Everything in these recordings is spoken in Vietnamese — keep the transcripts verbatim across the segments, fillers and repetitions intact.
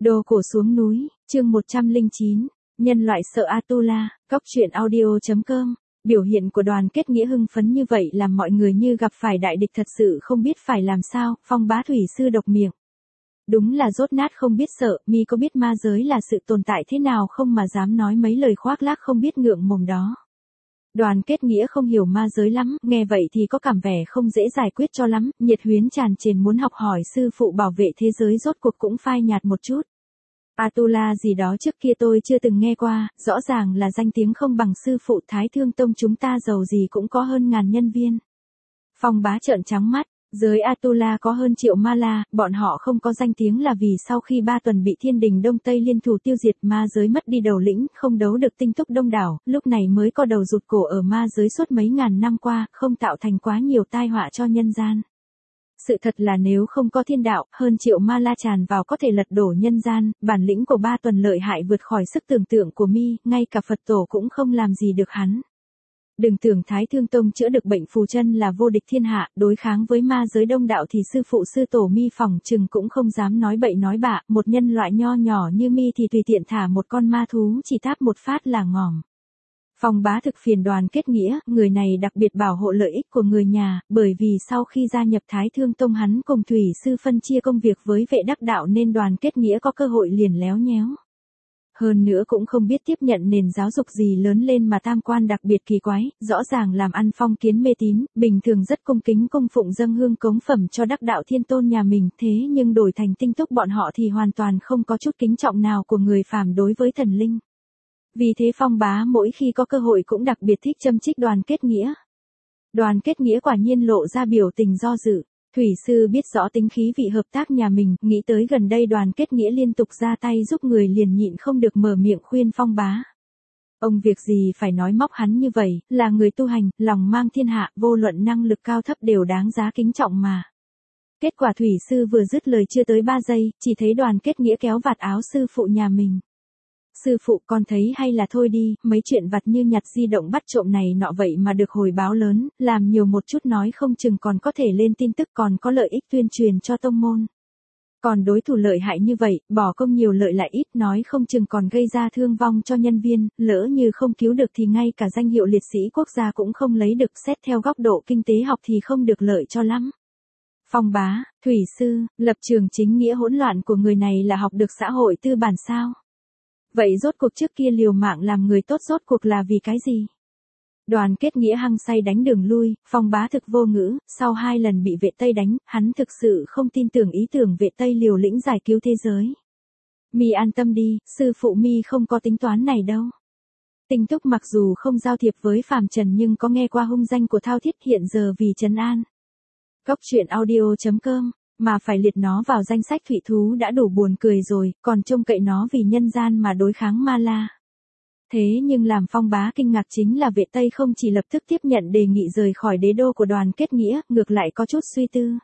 Đồ cổ xuống núi, chương một trăm lẻ chín, nhân loại sợ Atula, góc truyện audio chấm com. Biểu hiện của Đoàn Kết Nghĩa hưng phấn như vậy làm mọi người như gặp phải đại địch thật sự không biết phải làm sao, Phong Bá thủy sư độc miệng. Đúng là dốt nát không biết sợ, mi có biết ma giới là sự tồn tại thế nào không mà dám nói mấy lời khoác lác không biết ngượng mồm đó. Đoàn Kết Nghĩa không hiểu ma giới lắm, nghe vậy thì có cảm vẻ không dễ giải quyết cho lắm, nhiệt huyến tràn trề muốn học hỏi sư phụ bảo vệ thế giới rốt cuộc cũng phai nhạt một chút. Atula gì đó trước kia tôi chưa từng nghe qua, rõ ràng là danh tiếng không bằng sư phụ Thái Thương Tông chúng ta giàu gì cũng có hơn ngàn nhân viên. Phong Bá trợn trắng mắt, giới Atula có hơn triệu ma la, bọn họ không có danh tiếng là vì sau khi ba tuần bị thiên đình Đông Tây liên thủ tiêu diệt ma giới mất đi đầu lĩnh, không đấu được tinh túc đông đảo, lúc này mới có đầu rụt cổ ở ma giới suốt mấy ngàn năm qua, không tạo thành quá nhiều tai họa cho nhân gian. Sự thật là nếu không có thiên đạo, hơn triệu ma la tràn vào có thể lật đổ nhân gian, bản lĩnh của ba tuần lợi hại vượt khỏi sức tưởng tượng của mi, ngay cả Phật tổ cũng không làm gì được hắn. Đừng tưởng Thái Thương Tông chữa được bệnh phù chân là vô địch thiên hạ, đối kháng với ma giới đông đạo thì sư phụ sư tổ mi phòng chừng cũng không dám nói bậy nói bạ, một nhân loại nho nhỏ như mi thì tùy tiện thả một con ma thú chỉ táp một phát là ngòm. Phong Bá thực phiền Đoàn Kết Nghĩa, người này đặc biệt bảo hộ lợi ích của người nhà, bởi vì sau khi gia nhập Thái Thương Tông hắn cùng thủy sư phân chia công việc với vệ đắc đạo nên Đoàn Kết Nghĩa có cơ hội liền léo nhéo. Hơn nữa cũng không biết tiếp nhận nền giáo dục gì lớn lên mà tam quan đặc biệt kỳ quái, rõ ràng làm ăn phong kiến mê tín, bình thường rất cung kính cung phụng dâng hương cống phẩm cho đắc đạo thiên tôn nhà mình, thế nhưng đổi thành tinh túc bọn họ thì hoàn toàn không có chút kính trọng nào của người phàm đối với thần linh. Vì thế Phong Bá mỗi khi có cơ hội cũng đặc biệt thích châm chích Đoàn Kết Nghĩa. Đoàn Kết Nghĩa quả nhiên lộ ra biểu tình do dự. Thủy sư biết rõ tính khí vị hợp tác nhà mình, nghĩ tới gần đây Đoàn Kết Nghĩa liên tục ra tay giúp người liền nhịn không được mở miệng khuyên Phong Bá. Ông việc gì phải nói móc hắn như vậy, là người tu hành, lòng mang thiên hạ, vô luận năng lực cao thấp đều đáng giá kính trọng mà. Kết quả thủy sư vừa dứt lời chưa tới ba giây, chỉ thấy Đoàn Kết Nghĩa kéo vạt áo sư phụ nhà mình. Sư phụ con thấy hay là thôi đi, mấy chuyện vặt như nhặt di động bắt trộm này nọ vậy mà được hồi báo lớn, làm nhiều một chút nói không chừng còn có thể lên tin tức còn có lợi ích tuyên truyền cho tông môn. Còn đối thủ lợi hại như vậy, bỏ công nhiều lợi lại ít nói không chừng còn gây ra thương vong cho nhân viên, lỡ như không cứu được thì ngay cả danh hiệu liệt sĩ quốc gia cũng không lấy được, xét theo góc độ kinh tế học thì không được lợi cho lắm. Phong Bá, thủy sư, lập trường chính nghĩa hỗn loạn của người này là học được xã hội tư bản sao? Vậy rốt cuộc trước kia liều mạng làm người tốt rốt cuộc là vì cái gì? Đoàn Kết Nghĩa hăng say đánh đường lui, Phong Bá thực vô ngữ, sau hai lần bị vệ Tây đánh, hắn thực sự không tin tưởng ý tưởng vệ Tây liều lĩnh giải cứu thế giới. Mi an tâm đi, sư phụ Mi không có tính toán này đâu. Tinh Túc mặc dù không giao thiệp với phàm trần nhưng có nghe qua hung danh của Thao Thiết hiện giờ vì trấn an. Góc truyện audio chấm com. Mà phải liệt nó vào danh sách thủy thú đã đủ buồn cười rồi, còn trông cậy nó vì nhân gian mà đối kháng ma la. Thế nhưng làm Phong Bá kinh ngạc chính là vệ Tây không chỉ lập tức tiếp nhận đề nghị rời khỏi đế đô của Đoàn Kết Nghĩa, ngược lại có chút suy tư.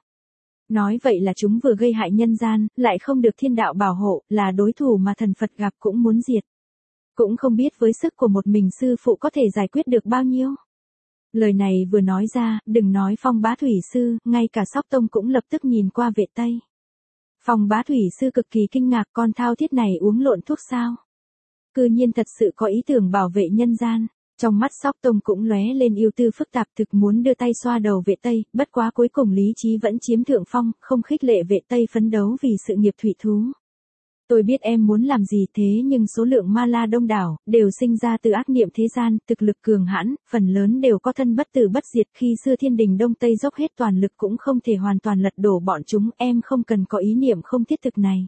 Nói vậy là chúng vừa gây hại nhân gian, lại không được thiên đạo bảo hộ, là đối thủ mà thần Phật gặp cũng muốn diệt. Cũng không biết với sức của một mình sư phụ có thể giải quyết được bao nhiêu. Lời này vừa nói ra, đừng nói Phong Bá thủy sư, ngay cả Sóc Tông cũng lập tức nhìn qua vệ Tây. Phong Bá thủy sư cực kỳ kinh ngạc, con Thao Thiết này uống lộn thuốc sao? Cư nhiên thật sự có ý tưởng bảo vệ nhân gian. Trong mắt Sóc Tông cũng lóe lên ưu tư phức tạp, thực muốn đưa tay xoa đầu vệ Tây, bất quá cuối cùng lý trí vẫn chiếm thượng phong, không khích lệ vệ Tây phấn đấu vì sự nghiệp thủy thú. Tôi biết em muốn làm gì thế nhưng số lượng ma la đông đảo, đều sinh ra từ ác niệm thế gian, thực lực cường hãn, phần lớn đều có thân bất tử bất diệt, khi xưa thiên đình Đông Tây dốc hết toàn lực cũng không thể hoàn toàn lật đổ bọn chúng, em không cần có ý niệm không thiết thực này.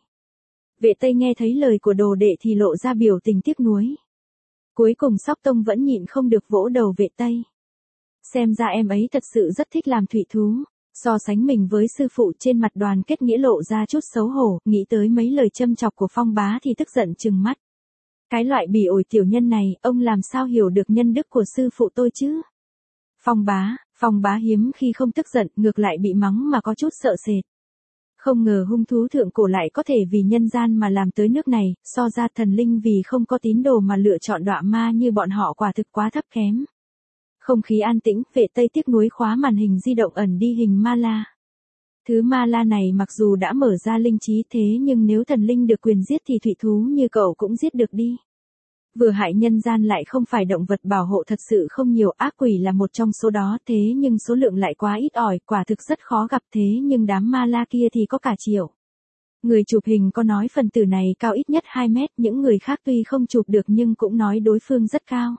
Vệ Tây nghe thấy lời của đồ đệ thì lộ ra biểu tình tiếc nuối. Cuối cùng Sóc Tông vẫn nhịn không được vỗ đầu vệ Tây. Xem ra em ấy thật sự rất thích làm thủy thú. So sánh mình với sư phụ trên mặt Đoàn Kết Nghĩa lộ ra chút xấu hổ, nghĩ tới mấy lời châm chọc của Phong Bá thì tức giận trừng mắt. Cái loại bỉ ổi tiểu nhân này, ông làm sao hiểu được nhân đức của sư phụ tôi chứ? Phong Bá, Phong Bá hiếm khi không tức giận, ngược lại bị mắng mà có chút sợ sệt. Không ngờ hung thú thượng cổ lại có thể vì nhân gian mà làm tới nước này, so ra thần linh vì không có tín đồ mà lựa chọn đọa ma như bọn họ quả thực quá thấp kém. Không khí an tĩnh, vệ Tây tiếc nuối khóa màn hình di động ẩn đi hình ma la. Thứ ma la này mặc dù đã mở ra linh trí thế nhưng nếu thần linh được quyền giết thì thủy thú như cậu cũng giết được đi. Vừa hại nhân gian lại không phải động vật bảo hộ thật sự không nhiều, ác quỷ là một trong số đó, thế nhưng số lượng lại quá ít ỏi, quả thực rất khó gặp, thế nhưng đám ma la kia thì có cả triệu. Người chụp hình có nói phần tử này cao ít nhất hai mét, những người khác tuy không chụp được nhưng cũng nói đối phương rất cao.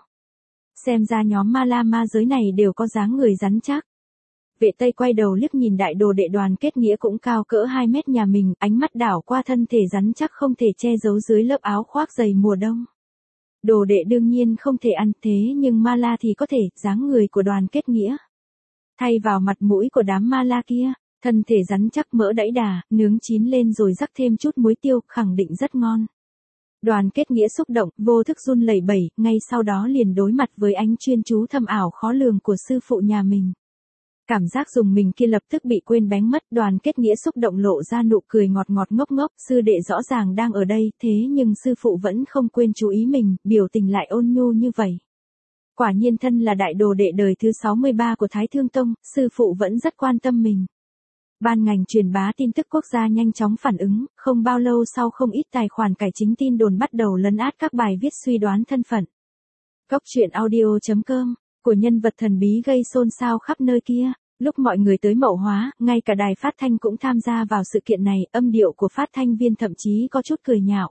Xem ra nhóm ma la ma giới này đều có dáng người rắn chắc. Vệ Tây quay đầu liếc nhìn đại đồ đệ Đoàn Kết Nghĩa cũng cao cỡ hai mét nhà mình, ánh mắt đảo qua thân thể rắn chắc không thể che giấu dưới lớp áo khoác dày mùa đông. Đồ đệ đương nhiên không thể ăn, thế nhưng ma la thì có thể, dáng người của Đoàn Kết Nghĩa. Thay vào mặt mũi của đám ma la kia, thân thể rắn chắc mỡ đẫy đà, nướng chín lên rồi rắc thêm chút muối tiêu, khẳng định rất ngon. Đoàn Kết Nghĩa xúc động, vô thức run lẩy bẩy, ngay sau đó liền đối mặt với ánh chuyên chú thâm ảo khó lường của sư phụ nhà mình. Cảm giác dùng mình kia lập tức bị quên bén mất, Đoàn Kết Nghĩa xúc động lộ ra nụ cười ngọt ngọt ngốc ngốc, sư đệ rõ ràng đang ở đây, thế nhưng sư phụ vẫn không quên chú ý mình, biểu tình lại ôn nhu như vậy. Quả nhiên thân là đại đồ đệ đời thứ sáu mươi ba của Thái Thương Tông, sư phụ vẫn rất quan tâm mình. Ban ngành truyền bá tin tức quốc gia nhanh chóng phản ứng, không bao lâu sau không ít tài khoản cải chính tin đồn bắt đầu lấn át các bài viết suy đoán thân phận. Cóc truyện audio chấm com của nhân vật thần bí gây xôn xao khắp nơi kia. Lúc mọi người tới Mậu Hóa, ngay cả đài phát thanh cũng tham gia vào sự kiện này, âm điệu của phát thanh viên thậm chí có chút cười nhạo.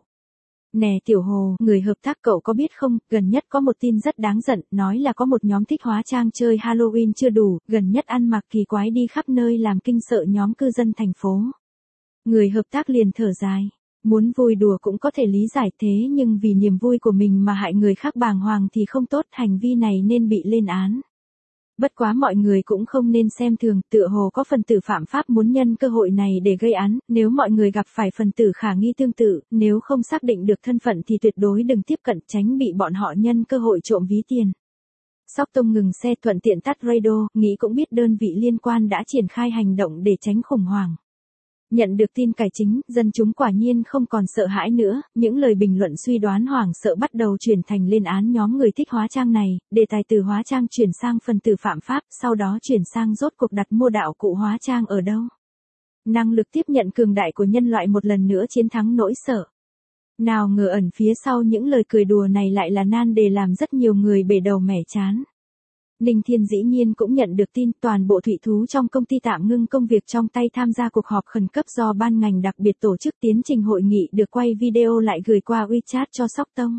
Nè Tiểu Hồ, người hợp tác cậu có biết không, gần nhất có một tin rất đáng giận, nói là có một nhóm thích hóa trang chơi Halloween chưa đủ, gần nhất ăn mặc kỳ quái đi khắp nơi làm kinh sợ nhóm cư dân thành phố. Người hợp tác liền thở dài. Muốn vui đùa cũng có thể lý giải thế nhưng vì niềm vui của mình mà hại người khác bàng hoàng thì không tốt, hành vi này nên bị lên án. Bất quá mọi người cũng không nên xem thường, tựa hồ có phần tử phạm pháp muốn nhân cơ hội này để gây án, nếu mọi người gặp phải phần tử khả nghi tương tự, nếu không xác định được thân phận thì tuyệt đối đừng tiếp cận, tránh bị bọn họ nhân cơ hội trộm ví tiền. Sóc Tông ngừng xe thuận tiện tắt radio, nghĩ cũng biết đơn vị liên quan đã triển khai hành động để tránh khủng hoảng. Nhận được tin cải chính, dân chúng quả nhiên không còn sợ hãi nữa, những lời bình luận suy đoán hoảng sợ bắt đầu chuyển thành lên án nhóm người thích hóa trang này, đề tài từ hóa trang chuyển sang phần tử phạm pháp, sau đó chuyển sang rốt cuộc đặt mua đạo cụ hóa trang ở đâu. Năng lực tiếp nhận cường đại của nhân loại một lần nữa chiến thắng nỗi sợ. Nào ngờ ẩn phía sau những lời cười đùa này lại là nan đề làm rất nhiều người bể đầu mẻ chán. Ninh Thiên dĩ nhiên cũng nhận được tin toàn bộ thủy thú trong công ty tạm ngưng công việc trong tay tham gia cuộc họp khẩn cấp do ban ngành đặc biệt tổ chức, tiến trình hội nghị được quay video lại gửi qua WeChat cho Sóc Tông.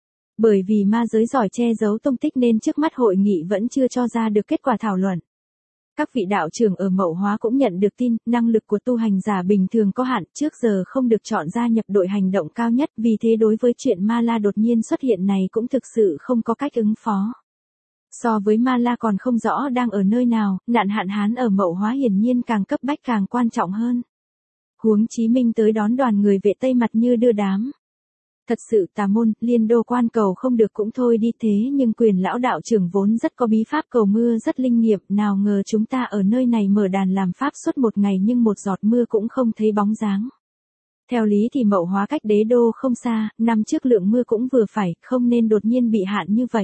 Bởi vì ma giới giỏi che giấu tung tích nên trước mắt hội nghị vẫn chưa cho ra được kết quả thảo luận. Các vị đạo trưởng ở Mậu Hóa cũng nhận được tin, năng lực của tu hành giả bình thường có hạn, trước giờ không được chọn gia nhập đội hành động cao nhất, vì thế đối với chuyện ma la đột nhiên xuất hiện này cũng thực sự không có cách ứng phó. So với ma la còn không rõ đang ở nơi nào, nạn hạn hán ở Mậu Hóa hiển nhiên càng cấp bách càng quan trọng hơn. Huống Chí Minh tới đón đoàn người Vệ Tây mặt như đưa đám. Thật sự tà môn, liên đô quan cầu không được cũng thôi đi, thế nhưng Quyền lão đạo trưởng vốn rất có bí pháp cầu mưa rất linh nghiệm, nào ngờ chúng ta ở nơi này mở đàn làm pháp suốt một ngày nhưng một giọt mưa cũng không thấy bóng dáng. Theo lý thì Mậu Hóa cách đế đô không xa, năm trước lượng mưa cũng vừa phải, không nên đột nhiên bị hạn như vậy.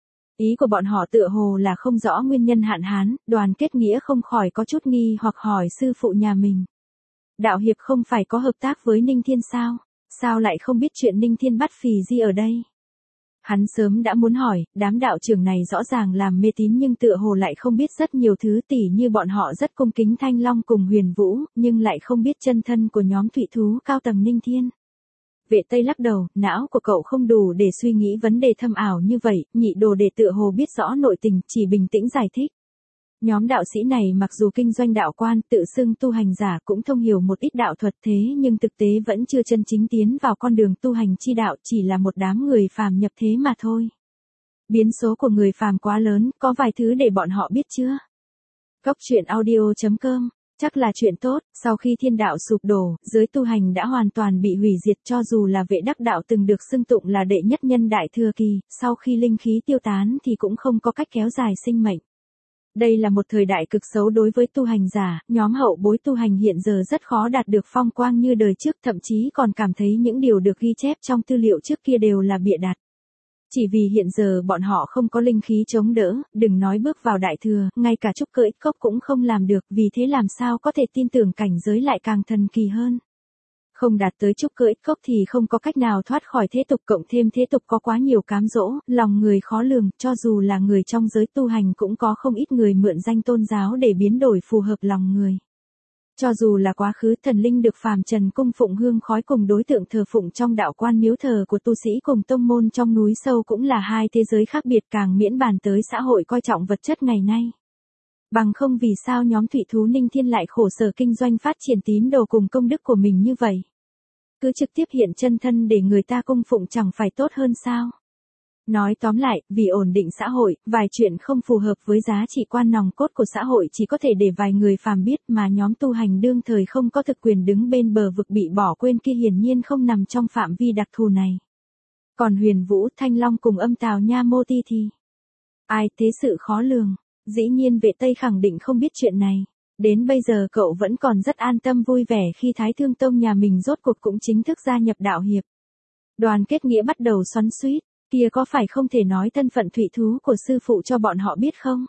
Ý của bọn họ tựa hồ là không rõ nguyên nhân hạn hán, Đoàn Kết Nghĩa không khỏi có chút nghi hoặc hỏi sư phụ nhà mình. Đạo hiệp không phải có hợp tác với Ninh Thiên sao? Sao lại không biết chuyện Ninh Thiên bắt phì di ở đây? Hắn sớm đã muốn hỏi, đám đạo trưởng này rõ ràng làm mê tín nhưng tựa hồ lại không biết rất nhiều thứ, tỉ như bọn họ rất cung kính Thanh Long cùng Huyền Vũ, nhưng lại không biết chân thân của nhóm thủy thú cao tầng Ninh Thiên. Vệ Tây lắc đầu, não của cậu không đủ để suy nghĩ vấn đề thâm ảo như vậy, nhị đồ đệ tựa hồ biết rõ nội tình, chỉ bình tĩnh giải thích. Nhóm đạo sĩ này mặc dù kinh doanh đạo quan, tự xưng tu hành giả cũng thông hiểu một ít đạo thuật thế nhưng thực tế vẫn chưa chân chính tiến vào con đường tu hành chi đạo, chỉ là một đám người phàm nhập thế mà thôi. Biến số của người phàm quá lớn, có vài thứ để bọn họ biết chưa? Cóc truyện audio chấm com Chắc là chuyện tốt, sau khi thiên đạo sụp đổ, giới tu hành đã hoàn toàn bị hủy diệt, cho dù là Vệ đắc đạo từng được xưng tụng là đệ nhất nhân đại thừa kỳ, sau khi linh khí tiêu tán thì cũng không có cách kéo dài sinh mệnh. Đây là một thời đại cực xấu đối với tu hành giả, nhóm hậu bối tu hành hiện giờ rất khó đạt được phong quang như đời trước, thậm chí còn cảm thấy những điều được ghi chép trong tư liệu trước kia đều là bịa đặt. Chỉ vì hiện giờ bọn họ không có linh khí chống đỡ, đừng nói bước vào đại thừa, ngay cả trúc cơ ích cốc cũng không làm được, vì thế làm sao có thể tin tưởng cảnh giới lại càng thần kỳ hơn. Không đạt tới trúc cơ ích cốc thì không có cách nào thoát khỏi thế tục, cộng thêm thế tục có quá nhiều cám dỗ, lòng người khó lường, cho dù là người trong giới tu hành cũng có không ít người mượn danh tôn giáo để biến đổi phù hợp lòng người. Cho dù là quá khứ thần linh được phàm trần cung phụng hương khói cùng đối tượng thờ phụng trong đạo quan miếu thờ của tu sĩ cùng tông môn trong núi sâu cũng là hai thế giới khác biệt, càng miễn bàn tới xã hội coi trọng vật chất ngày nay. Bằng không vì sao nhóm Thủy Thú Ninh Thiên lại khổ sở kinh doanh phát triển tín đồ cùng công đức của mình như vậy. Cứ trực tiếp hiện chân thân để người ta cung phụng chẳng phải tốt hơn sao? Nói tóm lại, vì ổn định xã hội, vài chuyện không phù hợp với giá trị quan nòng cốt của xã hội chỉ có thể để vài người phàm biết, mà nhóm tu hành đương thời không có thực quyền đứng bên bờ vực bị bỏ quên kia hiển nhiên không nằm trong phạm vi đặc thù này. Còn Huyền Vũ, Thanh Long cùng Âm Tào Nha Mô Ti thì ai thế sự khó lường, dĩ nhiên Vệ Tây khẳng định không biết chuyện này. Đến bây giờ cậu vẫn còn rất an tâm vui vẻ khi Thái Thương Tông nhà mình rốt cuộc cũng chính thức gia nhập đạo hiệp. Đoàn Kết Nghĩa bắt đầu xoắn xuýt. Kia có phải không thể nói thân phận thủy thú của sư phụ cho bọn họ biết không?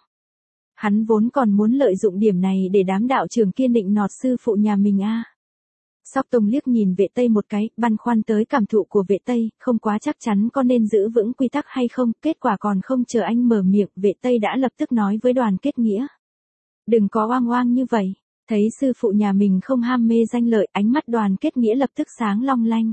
Hắn vốn còn muốn lợi dụng điểm này để đám đạo trưởng kia nịnh nọt sư phụ nhà mình a. À. Sóc Tông liếc nhìn Vệ Tây một cái, băn khoăn tới cảm thụ của Vệ Tây, không quá chắc chắn có nên giữ vững quy tắc hay không, kết quả còn không chờ anh mở miệng, Vệ Tây đã lập tức nói với Đoàn Kết Nghĩa. Đừng có oang oang như vậy, thấy sư phụ nhà mình không ham mê danh lợi, ánh mắt Đoàn Kết Nghĩa lập tức sáng long lanh.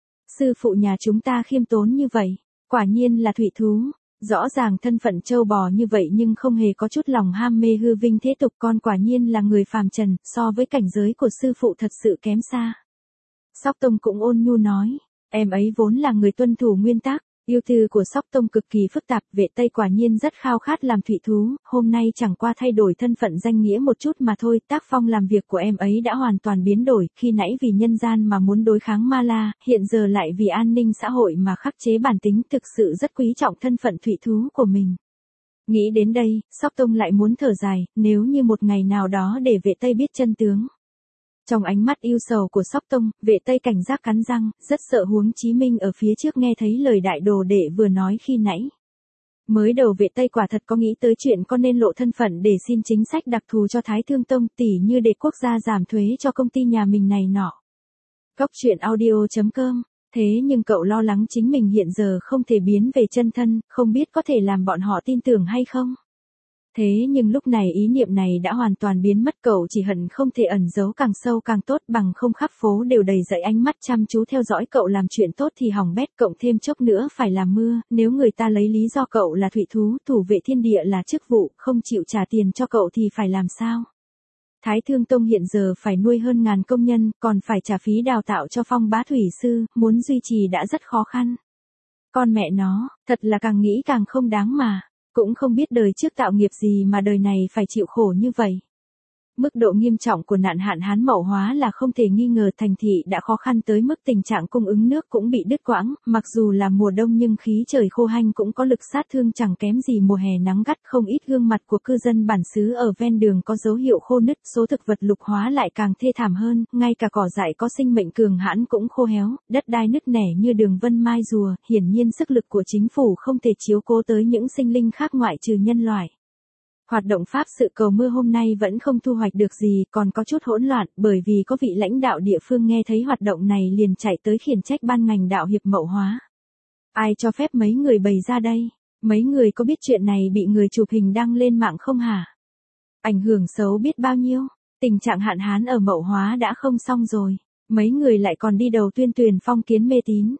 Sư phụ nhà chúng ta khiêm tốn như vậy. Quả nhiên là thủy thú, rõ ràng thân phận châu bò như vậy nhưng không hề có chút lòng ham mê hư vinh thế tục, con quả nhiên là người phàm trần, so với cảnh giới của sư phụ thật sự kém xa. Sóc Tông cũng ôn nhu nói, em ấy vốn là người tuân thủ nguyên tắc, yêu tư của Sóc Tông cực kỳ phức tạp, Vệ Tây quả nhiên rất khao khát làm thủy thú, hôm nay chẳng qua thay đổi thân phận danh nghĩa một chút mà thôi, tác phong làm việc của em ấy đã hoàn toàn biến đổi, khi nãy vì nhân gian mà muốn đối kháng Ma La, hiện giờ lại vì an ninh xã hội mà khắc chế bản tính, thực sự rất quý trọng thân phận thủy thú của mình. Nghĩ đến đây, Sóc Tông lại muốn thở dài, nếu như một ngày nào đó để Vệ Tây biết chân tướng. Trong ánh mắt yêu sầu của Sóc Tông, Vệ Tây cảnh giác cắn răng, rất sợ Huống Chí Minh ở phía trước nghe thấy lời đại đồ đệ vừa nói khi nãy. Mới đầu Vệ Tây quả thật có nghĩ tới chuyện có nên lộ thân phận để xin chính sách đặc thù cho Thái Thương Tông, tỉ như để quốc gia giảm thuế cho công ty nhà mình này nọ. Góc truyện audio chấm com, thế nhưng cậu lo lắng chính mình hiện giờ không thể biến về chân thân, không biết có thể làm bọn họ tin tưởng hay không. Thế nhưng lúc này ý niệm này đã hoàn toàn biến mất, cậu chỉ hận không thể ẩn giấu càng sâu càng tốt, bằng không khắp phố đều đầy dậy ánh mắt chăm chú theo dõi cậu làm chuyện tốt thì hỏng bét, cộng thêm chốc nữa phải làm mưa, nếu người ta lấy lý do cậu là thủy thú, thủ vệ thiên địa là chức vụ, không chịu trả tiền cho cậu thì phải làm sao? Thái Thương Tông hiện giờ phải nuôi hơn ngàn công nhân, còn phải trả phí đào tạo cho phong bá thủy sư, muốn duy trì đã rất khó khăn. Con mẹ nó, thật là càng nghĩ càng không đáng mà. Cũng không biết đời trước tạo nghiệp gì mà đời này phải chịu khổ như vậy. Mức độ nghiêm trọng của nạn hạn hán mậu hóa là không thể nghi ngờ, thành thị đã khó khăn tới mức tình trạng cung ứng nước cũng bị đứt quãng, mặc dù là mùa đông nhưng khí trời khô hanh cũng có lực sát thương chẳng kém gì mùa hè nắng gắt, không ít gương mặt của cư dân bản xứ ở ven đường có dấu hiệu khô nứt, số thực vật lục hóa lại càng thê thảm hơn, ngay cả cỏ dại có sinh mệnh cường hãn cũng khô héo, đất đai nứt nẻ như đường vân mai rùa, hiển nhiên sức lực của chính phủ không thể chiếu cố tới những sinh linh khác ngoại trừ nhân loại. Hoạt động pháp sự cầu mưa hôm nay vẫn không thu hoạch được gì, còn có chút hỗn loạn, bởi vì có vị lãnh đạo địa phương nghe thấy hoạt động này liền chạy tới khiển trách ban ngành đạo hiệp Mậu Hóa. Ai cho phép mấy người bày ra đây? Mấy người có biết chuyện này bị người chụp hình đăng lên mạng không hả? Ảnh hưởng xấu biết bao nhiêu, tình trạng hạn hán ở Mậu Hóa đã không xong rồi, mấy người lại còn đi đầu tuyên truyền phong kiến mê tín.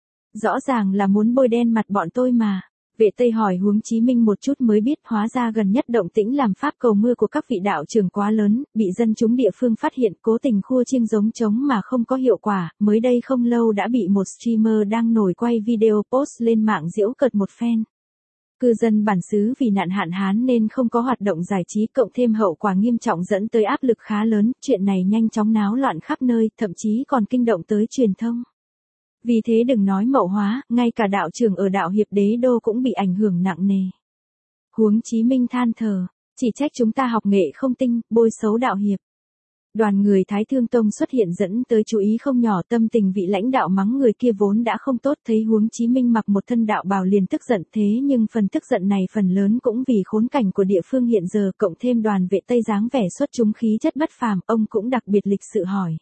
Rõ ràng là muốn bôi đen mặt bọn tôi mà. Vệ Tây hỏi Huống Chí Minh một chút mới biết, hóa ra gần nhất động tĩnh làm pháp cầu mưa của các vị đạo trưởng quá lớn, bị dân chúng địa phương phát hiện, cố tình khua chiêng giống trống mà không có hiệu quả, mới đây không lâu đã bị một streamer đang nổi quay video post lên mạng giễu cợt một phen. Cư dân bản xứ vì nạn hạn hán nên không có hoạt động giải trí, cộng thêm hậu quả nghiêm trọng dẫn tới áp lực khá lớn, chuyện này nhanh chóng náo loạn khắp nơi, thậm chí còn kinh động tới truyền thông. Vì thế đừng nói Mậu Hóa, ngay cả đạo trưởng ở đạo hiệp Đế Đô cũng bị ảnh hưởng nặng nề. Huống Chí Minh than thở, chỉ trách chúng ta học nghệ không tinh, bôi xấu đạo hiệp. Đoàn người Thái Thương Tông xuất hiện dẫn tới chú ý không nhỏ, tâm tình vị lãnh đạo mắng người kia vốn đã không tốt, thấy Huống Chí Minh mặc một thân đạo bào liền tức giận, thế nhưng phần tức giận này phần lớn cũng vì khốn cảnh của địa phương hiện giờ, cộng thêm đoàn vệ Tây dáng vẻ xuất chúng khí chất bất phàm, ông cũng đặc biệt lịch sự hỏi.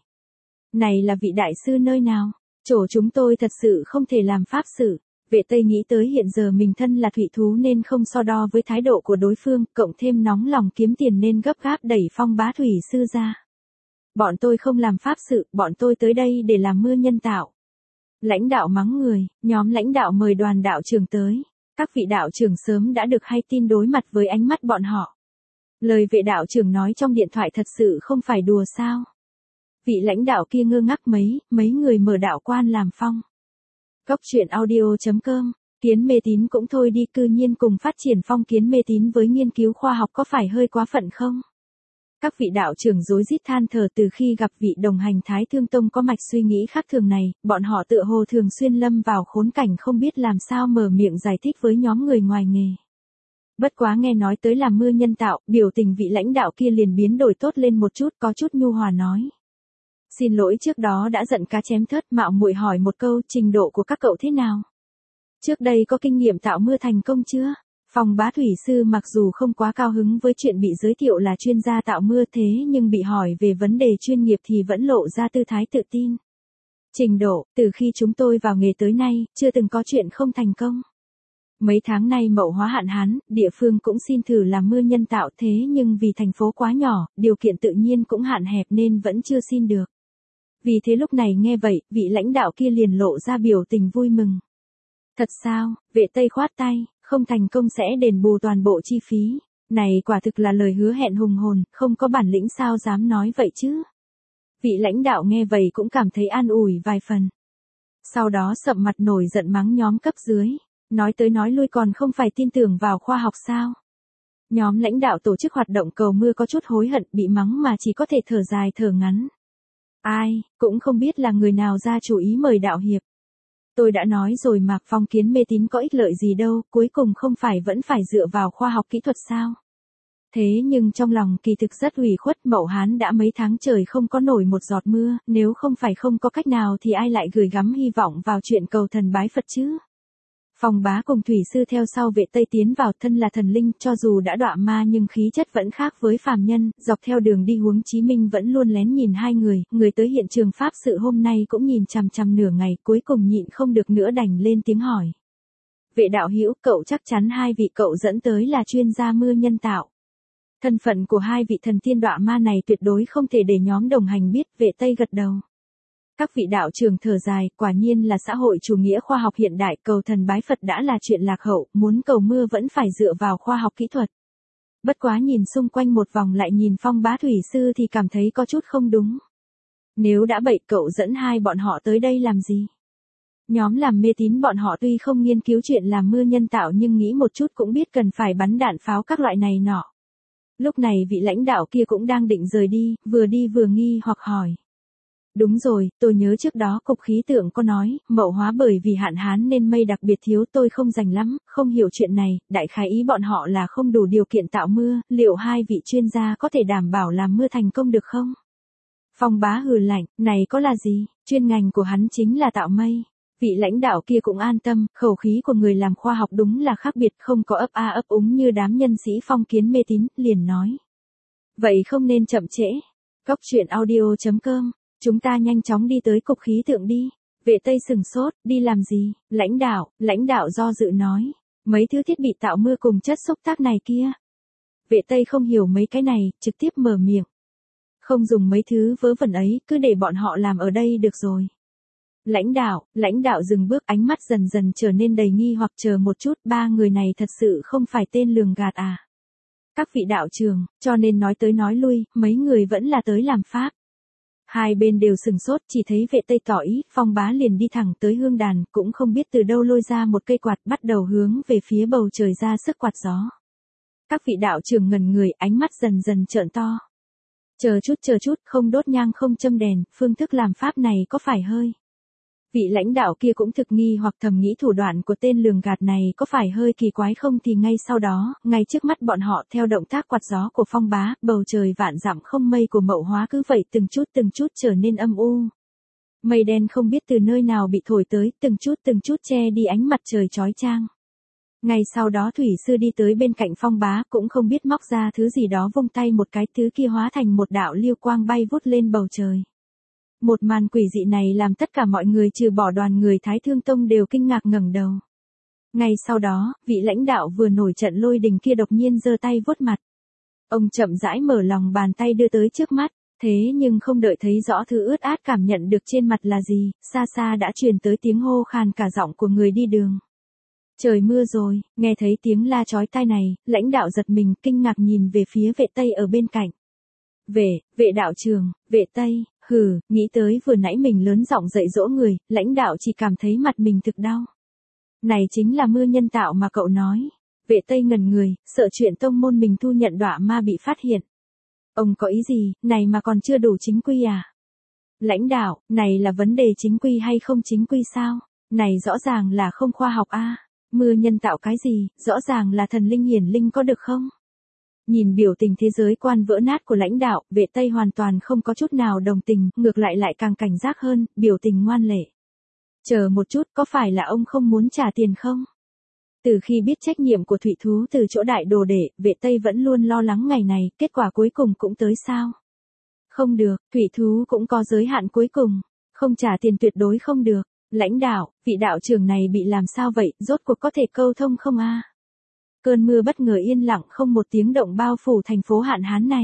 Này là vị đại sư nơi nào? Chỗ chúng tôi thật sự không thể làm pháp sự. Vệ Tây nghĩ tới hiện giờ mình thân là thủy thú nên không so đo với thái độ của đối phương, cộng thêm nóng lòng kiếm tiền nên gấp gáp đẩy Phong Bá thủy sư ra. Bọn tôi không làm pháp sự, bọn tôi tới đây để làm mưa nhân tạo. Lãnh đạo mắng người, nhóm lãnh đạo mời đoàn đạo trưởng tới. Các vị đạo trưởng sớm đã được hay tin đối mặt với ánh mắt bọn họ. Lời vệ đạo trưởng nói trong điện thoại thật sự không phải đùa sao? Vị lãnh đạo kia ngơ ngác mấy, mấy người mở đạo quan làm phong. Cốc truyện audio chấm com, kiến mê tín cũng thôi đi, cư nhiên cùng phát triển phong kiến mê tín với nghiên cứu khoa học có phải hơi quá phận không? Các vị đạo trưởng rối rít than thở, từ khi gặp vị đồng hành Thái Thương Tông có mạch suy nghĩ khác thường này, bọn họ tựa hồ thường xuyên lâm vào khốn cảnh không biết làm sao mở miệng giải thích với nhóm người ngoài nghề. Bất quá nghe nói tới làm mưa nhân tạo, biểu tình vị lãnh đạo kia liền biến đổi tốt lên một chút, có chút nhu hòa nói. Xin lỗi, trước đó đã giận cá chém thớt, mạo muội hỏi một câu, trình độ của các cậu thế nào? Trước đây có kinh nghiệm tạo mưa thành công chưa? Phong Bá thủy sư mặc dù không quá cao hứng với chuyện bị giới thiệu là chuyên gia tạo mưa, thế nhưng bị hỏi về vấn đề chuyên nghiệp thì vẫn lộ ra tư thái tự tin. Trình độ, từ khi chúng tôi vào nghề tới nay, chưa từng có chuyện không thành công. Mấy tháng nay mậu hóa hạn hán, địa phương cũng xin thử làm mưa nhân tạo, thế nhưng vì thành phố quá nhỏ, điều kiện tự nhiên cũng hạn hẹp nên vẫn chưa xin được. Vì thế lúc này nghe vậy, vị lãnh đạo kia liền lộ ra biểu tình vui mừng. Thật sao? Vệ Tây khoát tay, không thành công sẽ đền bù toàn bộ chi phí. Này quả thực là lời hứa hẹn hùng hồn, không có bản lĩnh sao dám nói vậy chứ? Vị lãnh đạo nghe vậy cũng cảm thấy an ủi vài phần. Sau đó sậm mặt nổi giận mắng nhóm cấp dưới. Nói tới nói lui còn không phải tin tưởng vào khoa học sao? Nhóm lãnh đạo tổ chức hoạt động cầu mưa có chút hối hận, bị mắng mà chỉ có thể thở dài thở ngắn. Ai, cũng không biết là người nào ra chủ ý mời đạo hiệp. Tôi đã nói rồi mà, phong kiến mê tín có ích lợi gì đâu, cuối cùng không phải vẫn phải dựa vào khoa học kỹ thuật sao? Thế nhưng trong lòng kỳ thực rất ủy khuất, Mậu Hán đã mấy tháng trời không có nổi một giọt mưa, nếu không phải không có cách nào thì ai lại gửi gắm hy vọng vào chuyện cầu thần bái Phật chứ? Phong Bá cùng thủy sư theo sau vệ Tây tiến vào, thân là thần linh, cho dù đã đọa ma nhưng khí chất vẫn khác với phàm nhân, dọc theo đường đi Huống Chí Minh vẫn luôn lén nhìn hai người, người tới hiện trường pháp sự hôm nay cũng nhìn chằm chằm nửa ngày, cuối cùng nhịn không được nữa đành lên tiếng hỏi. Vệ đạo hữu, cậu chắc chắn hai vị cậu dẫn tới là chuyên gia mưa nhân tạo. Thân phận của hai vị thần tiên đọa ma này tuyệt đối không thể để nhóm đồng hành biết, vệ Tây gật đầu. Các vị đạo trưởng thở dài, quả nhiên là xã hội chủ nghĩa khoa học hiện đại, cầu thần bái Phật đã là chuyện lạc hậu, muốn cầu mưa vẫn phải dựa vào khoa học kỹ thuật. Bất quá nhìn xung quanh một vòng lại nhìn Phong Bá thủy sư thì cảm thấy có chút không đúng. Nếu đã bậy, cậu dẫn hai bọn họ tới đây làm gì? Nhóm làm mê tín bọn họ tuy không nghiên cứu chuyện làm mưa nhân tạo nhưng nghĩ một chút cũng biết cần phải bắn đạn pháo các loại này nọ. Lúc này vị lãnh đạo kia cũng đang định rời đi, vừa đi vừa nghi hoặc hỏi. Đúng rồi, tôi nhớ trước đó cục khí tượng có nói, mậu hóa bởi vì hạn hán nên mây đặc biệt thiếu, tôi không rành lắm, không hiểu chuyện này, đại khái ý bọn họ là không đủ điều kiện tạo mưa, liệu hai vị chuyên gia có thể đảm bảo làm mưa thành công được không? Phong Bá hừ lạnh, này có là gì, chuyên ngành của hắn chính là tạo mây. Vị lãnh đạo kia cũng an tâm, khẩu khí của người làm khoa học đúng là khác biệt, không có ấp a ấp úng như đám nhân sĩ phong kiến mê tín, liền nói. Vậy không nên chậm trễ. Cốc truyện audio chấm com, chúng ta nhanh chóng đi tới cục khí tượng đi. Vệ Tây sừng sốt, đi làm gì? Lãnh đạo, lãnh đạo do dự nói. Mấy thứ thiết bị tạo mưa cùng chất xúc tác này kia. Vệ Tây không hiểu mấy cái này, trực tiếp mở miệng. Không dùng mấy thứ vớ vẩn ấy, cứ để bọn họ làm ở đây được rồi. Lãnh đạo, lãnh đạo dừng bước, ánh mắt dần dần trở nên đầy nghi hoặc, chờ một chút, ba người này thật sự không phải tên lường gạt à. Các vị đạo trưởng, cho nên nói tới nói lui, mấy người vẫn là tới làm pháp. Hai bên đều sừng sốt, chỉ thấy vệ Tây tỏ ý, Phong Bá liền đi thẳng tới hương đàn, cũng không biết từ đâu lôi ra một cây quạt, bắt đầu hướng về phía bầu trời ra sức quạt gió. Các vị đạo trưởng ngẩn người, ánh mắt dần dần trợn to. Chờ chút chờ chút, không đốt nhang không châm đèn, phương thức làm pháp này có phải hơi Vị lãnh đạo kia cũng thực nghi hoặc thầm nghĩ thủ đoạn của tên lường gạt này có phải hơi kỳ quái không, thì ngay sau đó, ngay trước mắt bọn họ theo động tác quạt gió của Phong Bá, bầu trời vạn dặm không mây của Mậu Hóa cứ vậy từng chút từng chút trở nên âm u. Mây đen không biết từ nơi nào bị thổi tới, từng chút từng chút che đi ánh mặt trời chói chang. Ngay sau đó thủy sư đi tới bên cạnh Phong Bá, cũng không biết móc ra thứ gì đó, vung tay một cái, thứ kia hóa thành một đạo lưu quang bay vút lên bầu trời. Một màn quỷ dị này làm tất cả mọi người trừ bỏ đoàn người Thái Thương Tông đều kinh ngạc ngẩng đầu. Ngay sau đó, vị lãnh đạo vừa nổi trận lôi đình kia đột nhiên giơ tay vuốt mặt. Ông chậm rãi mở lòng bàn tay đưa tới trước mắt, thế nhưng không đợi thấy rõ thứ ướt át cảm nhận được trên mặt là gì, xa xa đã truyền tới tiếng hô khàn cả giọng của người đi đường. Trời mưa rồi, nghe thấy tiếng la chói tai này, lãnh đạo giật mình, kinh ngạc nhìn về phía vệ Tây ở bên cạnh. Vệ, vệ đạo trường, vệ Tây, hừ, nghĩ tới vừa nãy mình lớn giọng dạy dỗ người, lãnh đạo chỉ cảm thấy mặt mình thực đau. Này chính là mưa nhân tạo mà cậu nói. Vệ Tây ngẩn người, sợ chuyện tông môn mình thu nhận đọa ma bị phát hiện. Ông có ý gì, này mà còn chưa đủ chính quy à? Lãnh đạo, này là vấn đề chính quy hay không chính quy sao? Này rõ ràng là không khoa học a. À? Mưa nhân tạo cái gì, rõ ràng là thần linh hiển linh có được không? Nhìn biểu tình thế giới quan vỡ nát của lãnh đạo, vệ Tây hoàn toàn không có chút nào đồng tình, ngược lại lại càng cảnh giác hơn, biểu tình ngoan lệ. Chờ một chút, có phải là ông không muốn trả tiền không? Từ khi biết trách nhiệm của Thủy Thú từ chỗ đại đồ đệ, vệ Tây vẫn luôn lo lắng ngày này, kết quả cuối cùng cũng tới sao? Không được, Thủy Thú cũng có giới hạn cuối cùng, không trả tiền tuyệt đối không được. Lãnh đạo, vị đạo trưởng này bị làm sao vậy, rốt cuộc có thể câu thông không a? À? Cơn mưa bất ngờ yên lặng không một tiếng động bao phủ thành phố hạn hán này.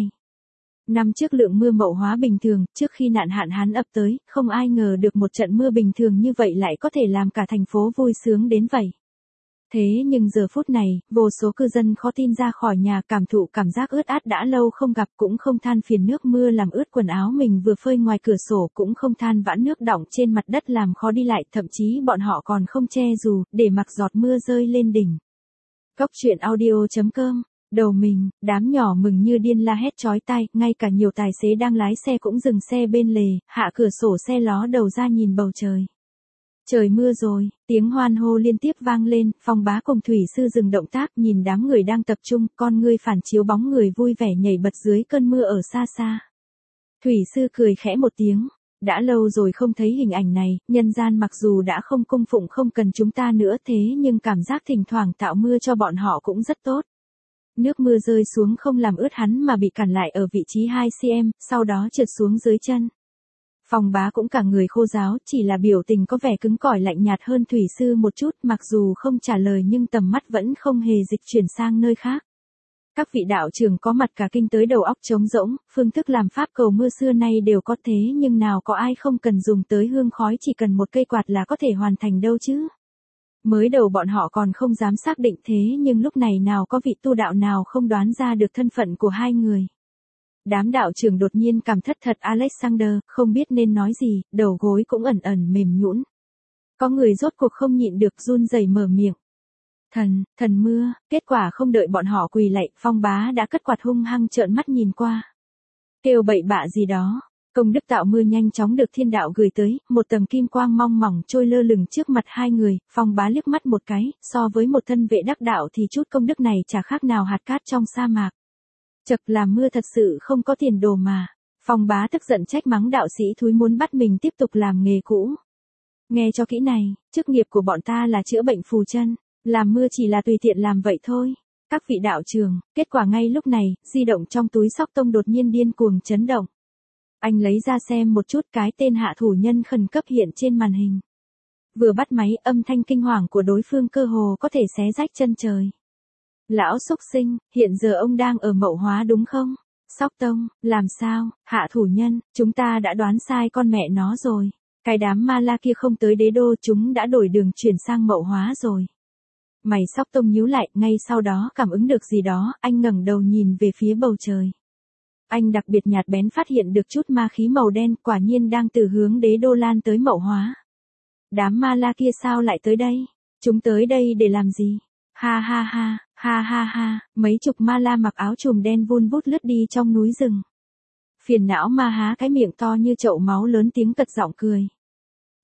Năm trước lượng mưa Mậu Hóa bình thường, trước khi nạn hạn hán ập tới, không ai ngờ được một trận mưa bình thường như vậy lại có thể làm cả thành phố vui sướng đến vậy. Thế nhưng giờ phút này, vô số cư dân khó tin ra khỏi nhà, cảm thụ cảm giác ướt át đã lâu không gặp, cũng không than phiền nước mưa làm ướt quần áo mình vừa phơi ngoài cửa sổ, cũng không than vãn nước đọng trên mặt đất làm khó đi lại, thậm chí bọn họ còn không che dù, để mặc giọt mưa rơi lên đỉnh. Cốc truyện audio chấm com, đầu mình, đám nhỏ mừng như điên la hét chói tai, ngay cả nhiều tài xế đang lái xe cũng dừng xe bên lề, hạ cửa sổ xe ló đầu ra nhìn bầu trời. Trời mưa rồi, tiếng hoan hô liên tiếp vang lên, Phong Bá cùng thủy sư dừng động tác nhìn đám người đang tập trung, con ngươi phản chiếu bóng người vui vẻ nhảy bật dưới cơn mưa ở xa xa. Thủy sư cười khẽ một tiếng, đã lâu rồi không thấy hình ảnh này, nhân gian mặc dù đã không cung phụng không cần chúng ta nữa thế nhưng cảm giác thỉnh thoảng tạo mưa cho bọn họ cũng rất tốt. Nước mưa rơi xuống không làm ướt hắn mà bị cản lại ở vị trí hai xăng-ti-mét, sau đó trượt xuống dưới chân. Phong Bá cũng cả người khô ráo, chỉ là biểu tình có vẻ cứng cỏi lạnh nhạt hơn thủy sư một chút, mặc dù không trả lời nhưng tầm mắt vẫn không hề dịch chuyển sang nơi khác. Các vị đạo trưởng có mặt cả kinh tới đầu óc trống rỗng, phương thức làm pháp cầu mưa xưa nay đều có thế nhưng nào có ai không cần dùng tới hương khói, chỉ cần một cây quạt là có thể hoàn thành đâu chứ. Mới đầu bọn họ còn không dám xác định thế nhưng lúc này nào có vị tu đạo nào không đoán ra được thân phận của hai người. Đám đạo trưởng đột nhiên cảm thất thật Alexander, không biết nên nói gì, đầu gối cũng ẩn ẩn mềm nhũn. Có người rốt cuộc không nhịn được run rẩy mở miệng. Thần, thần mưa, kết quả không đợi bọn họ quỳ lạy, Phong Bá đã cất quạt hung hăng trợn mắt nhìn qua. Kêu bậy bạ gì đó, công đức tạo mưa nhanh chóng được thiên đạo gửi tới, một tầng kim quang mong mỏng trôi lơ lửng trước mặt hai người, Phong Bá liếc mắt một cái, so với một thân vệ đắc đạo thì chút công đức này chả khác nào hạt cát trong sa mạc. Chật làm mưa thật sự không có tiền đồ mà. Phong Bá tức giận trách mắng đạo sĩ thúi muốn bắt mình tiếp tục làm nghề cũ. Nghe cho kỹ này, chức nghiệp của bọn ta là chữa bệnh phù chân, làm mưa chỉ là tùy tiện làm vậy thôi. Các vị đạo trường, kết quả ngay lúc này, di động trong túi Sóc Tông đột nhiên điên cuồng chấn động. Anh lấy ra xem một chút, cái tên hạ thủ nhân khẩn cấp hiện trên màn hình. Vừa bắt máy, âm thanh kinh hoàng của đối phương cơ hồ có thể xé rách chân trời. Lão xúc sinh, hiện giờ ông đang ở Mậu Hóa đúng không? Sóc Tông, làm sao, hạ thủ nhân, chúng ta đã đoán sai con mẹ nó rồi. Cái đám ma la kia không tới đế đô, chúng đã đổi đường chuyển sang Mậu Hóa rồi. Mày Sóc Tông nhíu lại, ngay sau đó cảm ứng được gì đó, anh ngẩng đầu nhìn về phía bầu trời. Anh đặc biệt nhạt bén phát hiện được chút ma khí màu đen, quả nhiên đang từ hướng đế đô lan tới Mậu Hóa. Đám ma la kia sao lại tới đây? Chúng tới đây để làm gì? Ha ha ha, ha ha ha, mấy chục ma la mặc áo trùm đen vun vút lướt đi trong núi rừng. Phiền não ma há cái miệng to như chậu máu lớn tiếng cật giọng cười.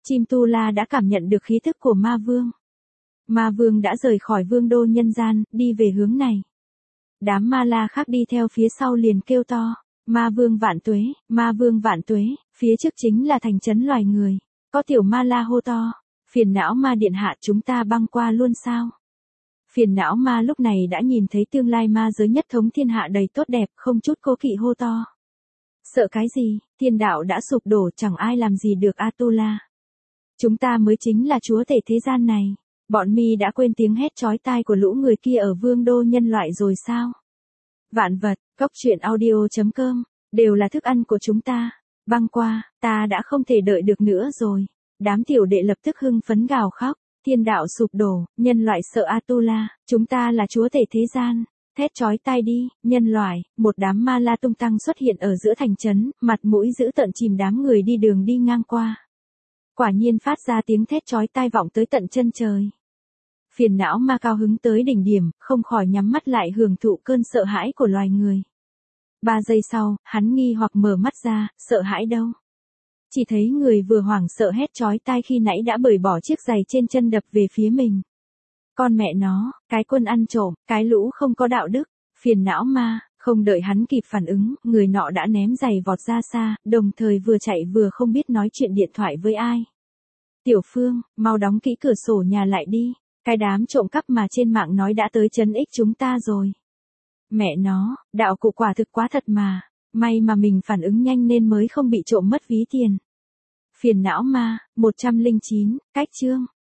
Chim tu la đã cảm nhận được khí thức của ma vương. Ma vương đã rời khỏi vương đô nhân gian, đi về hướng này. Đám ma la khác đi theo phía sau liền kêu to. Ma vương vạn tuế, ma vương vạn tuế, phía trước chính là thành trấn loài người. Có tiểu ma la hô to. Phiền não ma điện hạ, chúng ta băng qua luôn sao? Phiền não ma lúc này đã nhìn thấy tương lai ma giới nhất thống thiên hạ đầy tốt đẹp, không chút cố kỵ hô to. Sợ cái gì, thiên đạo đã sụp đổ, chẳng ai làm gì được Atula. Chúng ta mới chính là chúa tể thế gian này. Bọn mi đã quên tiếng hét chói tai của lũ người kia ở vương đô nhân loại rồi sao? Vạn vật, cốc truyện audio chấm com, đều là thức ăn của chúng ta. Băng qua, ta đã không thể đợi được nữa rồi. Đám tiểu đệ lập tức hưng phấn gào khóc. Thiên đạo sụp đổ, nhân loại sợ Atula, chúng ta là chúa tể thế gian. Thét chói tai đi, nhân loại. Một đám ma la tung tăng xuất hiện ở giữa thành trấn, mặt mũi dữ tợn chìm đám người đi đường đi ngang qua. Quả nhiên phát ra tiếng thét chói tai vọng tới tận chân trời. Phiền não ma cao hứng tới đỉnh điểm, không khỏi nhắm mắt lại hưởng thụ cơn sợ hãi của loài người. Ba giây sau, hắn nghi hoặc mở mắt ra, sợ hãi đâu? Chỉ thấy người vừa hoảng sợ hét chói tai khi nãy đã bởi bỏ chiếc giày trên chân đập về phía mình. Con mẹ nó, cái quân ăn trộm, cái lũ không có đạo đức, phiền não ma, không đợi hắn kịp phản ứng, người nọ đã ném giày vọt ra xa, đồng thời vừa chạy vừa không biết nói chuyện điện thoại với ai. Tiểu Phương, mau đóng kỹ cửa sổ nhà lại đi, cái đám trộm cắp mà trên mạng nói đã tới trấn ích chúng ta rồi. Mẹ nó, đạo cụ quả thực quá thật mà, may mà mình phản ứng nhanh nên mới không bị trộm mất ví tiền. Phiền não ma, một trăm lẻ chín, cách chương.